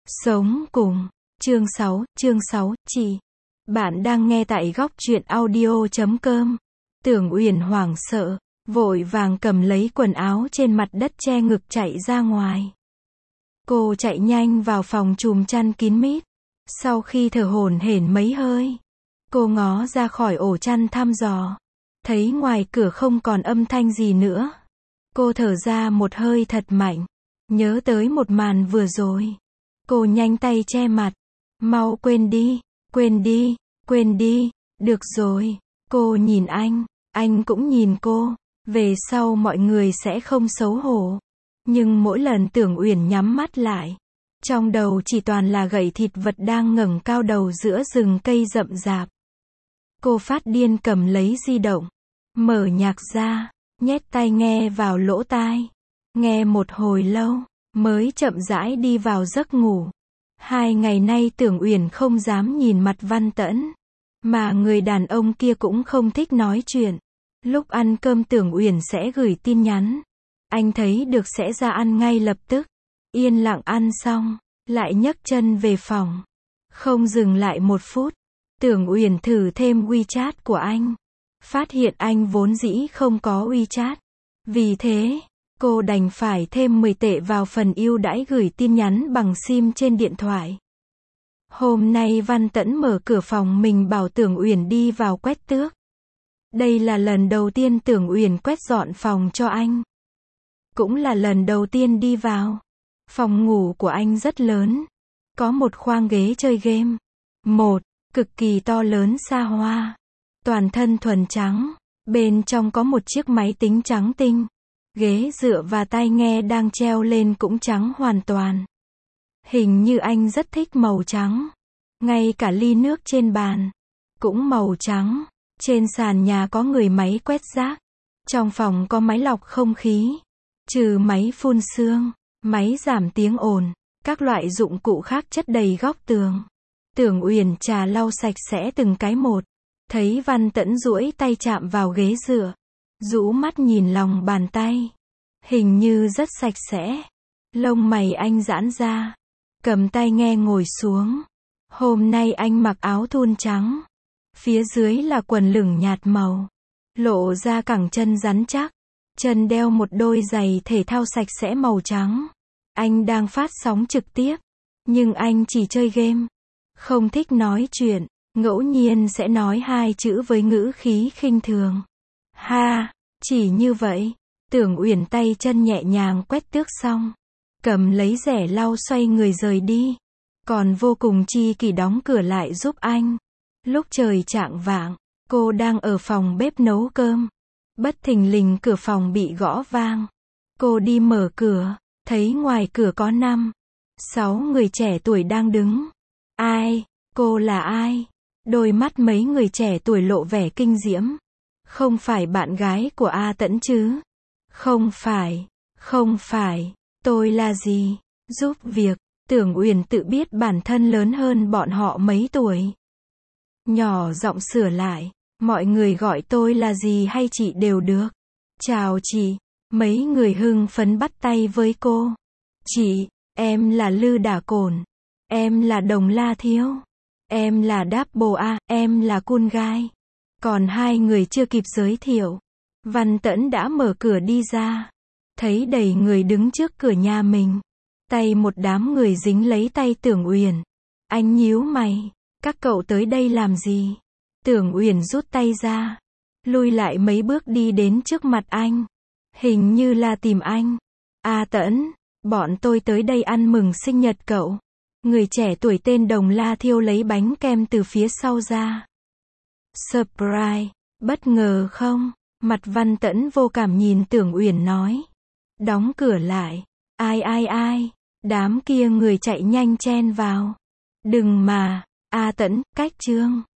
Sống cùng. Chương 6, chị. Bạn đang nghe tại góc truyện audio.com. Tưởng Uyển hoảng sợ, vội vàng cầm lấy quần áo trên mặt đất che ngực chạy ra ngoài. Cô chạy nhanh vào phòng chùm chăn kín mít. Sau khi thở hổn hển mấy hơi, cô ngó ra khỏi ổ chăn thăm dò. Thấy ngoài cửa không còn âm thanh gì nữa. Cô thở ra một hơi thật mạnh. Nhớ tới một màn vừa rồi. Cô nhanh tay che mặt. Mau quên đi, quên đi, quên đi. Được rồi. Cô nhìn anh cũng nhìn cô. Về sau mọi người sẽ không xấu hổ. Nhưng mỗi lần Tưởng Uyển nhắm mắt lại, trong đầu chỉ toàn là gậy thịt vật đang ngẩng cao đầu giữa rừng cây rậm rạp. Cô phát điên cầm lấy di động, mở nhạc ra, nhét tai nghe vào lỗ tai. Nghe một hồi lâu, mới chậm rãi đi vào giấc ngủ. 2 ngày nay Tưởng Uyển không dám nhìn mặt Văn Tẫn. Mà người đàn ông kia cũng không thích nói chuyện. Lúc ăn cơm Tưởng Uyển sẽ gửi tin nhắn. Anh thấy được sẽ ra ăn ngay lập tức. Yên lặng ăn xong, lại nhấc chân về phòng. Không dừng lại một phút, Tưởng Uyển thử thêm WeChat của anh. Phát hiện anh vốn dĩ không có WeChat. Vì thế, cô đành phải thêm 10 tệ vào phần ưu đãi gửi tin nhắn bằng SIM trên điện thoại. Hôm nay Văn Tẫn mở cửa phòng mình bảo Tưởng Uyển đi vào quét tước. Đây là lần đầu tiên Tưởng Uyển quét dọn phòng cho anh. Cũng là lần đầu tiên đi vào. Phòng ngủ của anh rất lớn. Có một khoang ghế chơi game. Cực kỳ to lớn xa hoa. Toàn thân thuần trắng. Bên trong có một chiếc máy tính trắng tinh. Ghế dựa và tai nghe đang treo lên cũng trắng hoàn toàn. Hình như anh rất thích màu trắng. Ngay cả ly nước trên bàn cũng màu trắng. Trên sàn nhà có người máy quét rác. Trong phòng có máy lọc không khí. Trừ máy phun sương, máy giảm tiếng ồn, các loại dụng cụ khác chất đầy góc tường. Tưởng Uyển trà lau sạch sẽ từng cái một. Thấy Văn Tẫn duỗi tay chạm vào ghế dựa. Rũ mắt nhìn lòng bàn tay. Hình như rất sạch sẽ. Lông mày anh giãn ra. Cầm tai nghe ngồi xuống. Hôm nay anh mặc áo thun trắng. Phía dưới là quần lửng nhạt màu. Lộ ra cẳng chân rắn chắc. Chân đeo một đôi giày thể thao sạch sẽ màu trắng. Anh đang phát sóng trực tiếp. Nhưng anh chỉ chơi game. Không thích nói chuyện. Ngẫu nhiên sẽ nói 2 chữ với ngữ khí khinh thường. Ha, chỉ như vậy. Tưởng Uyển tay chân nhẹ nhàng quét tước xong. Cầm lấy rẻ lau xoay người rời đi. Còn vô cùng chi kỷ đóng cửa lại giúp anh. Lúc trời chạng vạng, cô đang ở phòng bếp nấu cơm. Bất thình lình cửa phòng bị gõ vang. Cô đi mở cửa, thấy ngoài cửa có 5-6 người trẻ tuổi đang đứng. Ai? Cô là ai? Đôi mắt mấy người trẻ tuổi lộ vẻ kinh diễm. Không phải bạn gái của A Tẫn chứ? Không phải. Tôi là gì? Giúp việc. Tưởng Uyển tự biết bản thân lớn hơn bọn họ mấy tuổi. Nhỏ giọng sửa lại. Mọi người gọi tôi là gì hay chị đều được. Chào chị. Mấy người hưng phấn bắt tay với cô. Chị, em là Lư Đả Cổn. Em là Đồng La Thiếu. Em là Double A, em là Cool Guy. Còn 2 người chưa kịp giới thiệu. Văn Tẫn đã mở cửa đi ra. Thấy đầy người đứng trước cửa nhà mình. Tay một đám người dính lấy tay Tưởng Uyển. Anh nhíu mày. Các cậu tới đây làm gì? Tưởng Uyển rút tay ra. Lui lại mấy bước đi đến trước mặt anh. Hình như là tìm anh. A Tẫn, bọn tôi tới đây ăn mừng sinh nhật cậu. Người trẻ tuổi tên Đồng La Thiêu lấy bánh kem từ phía sau ra. Surprise, bất ngờ không? Mặt Văn Tẫn vô cảm nhìn Tưởng Uyển nói. Đóng cửa lại. Ai? Đám kia người chạy nhanh chen vào. Đừng mà. A Tẫn, cách Trương.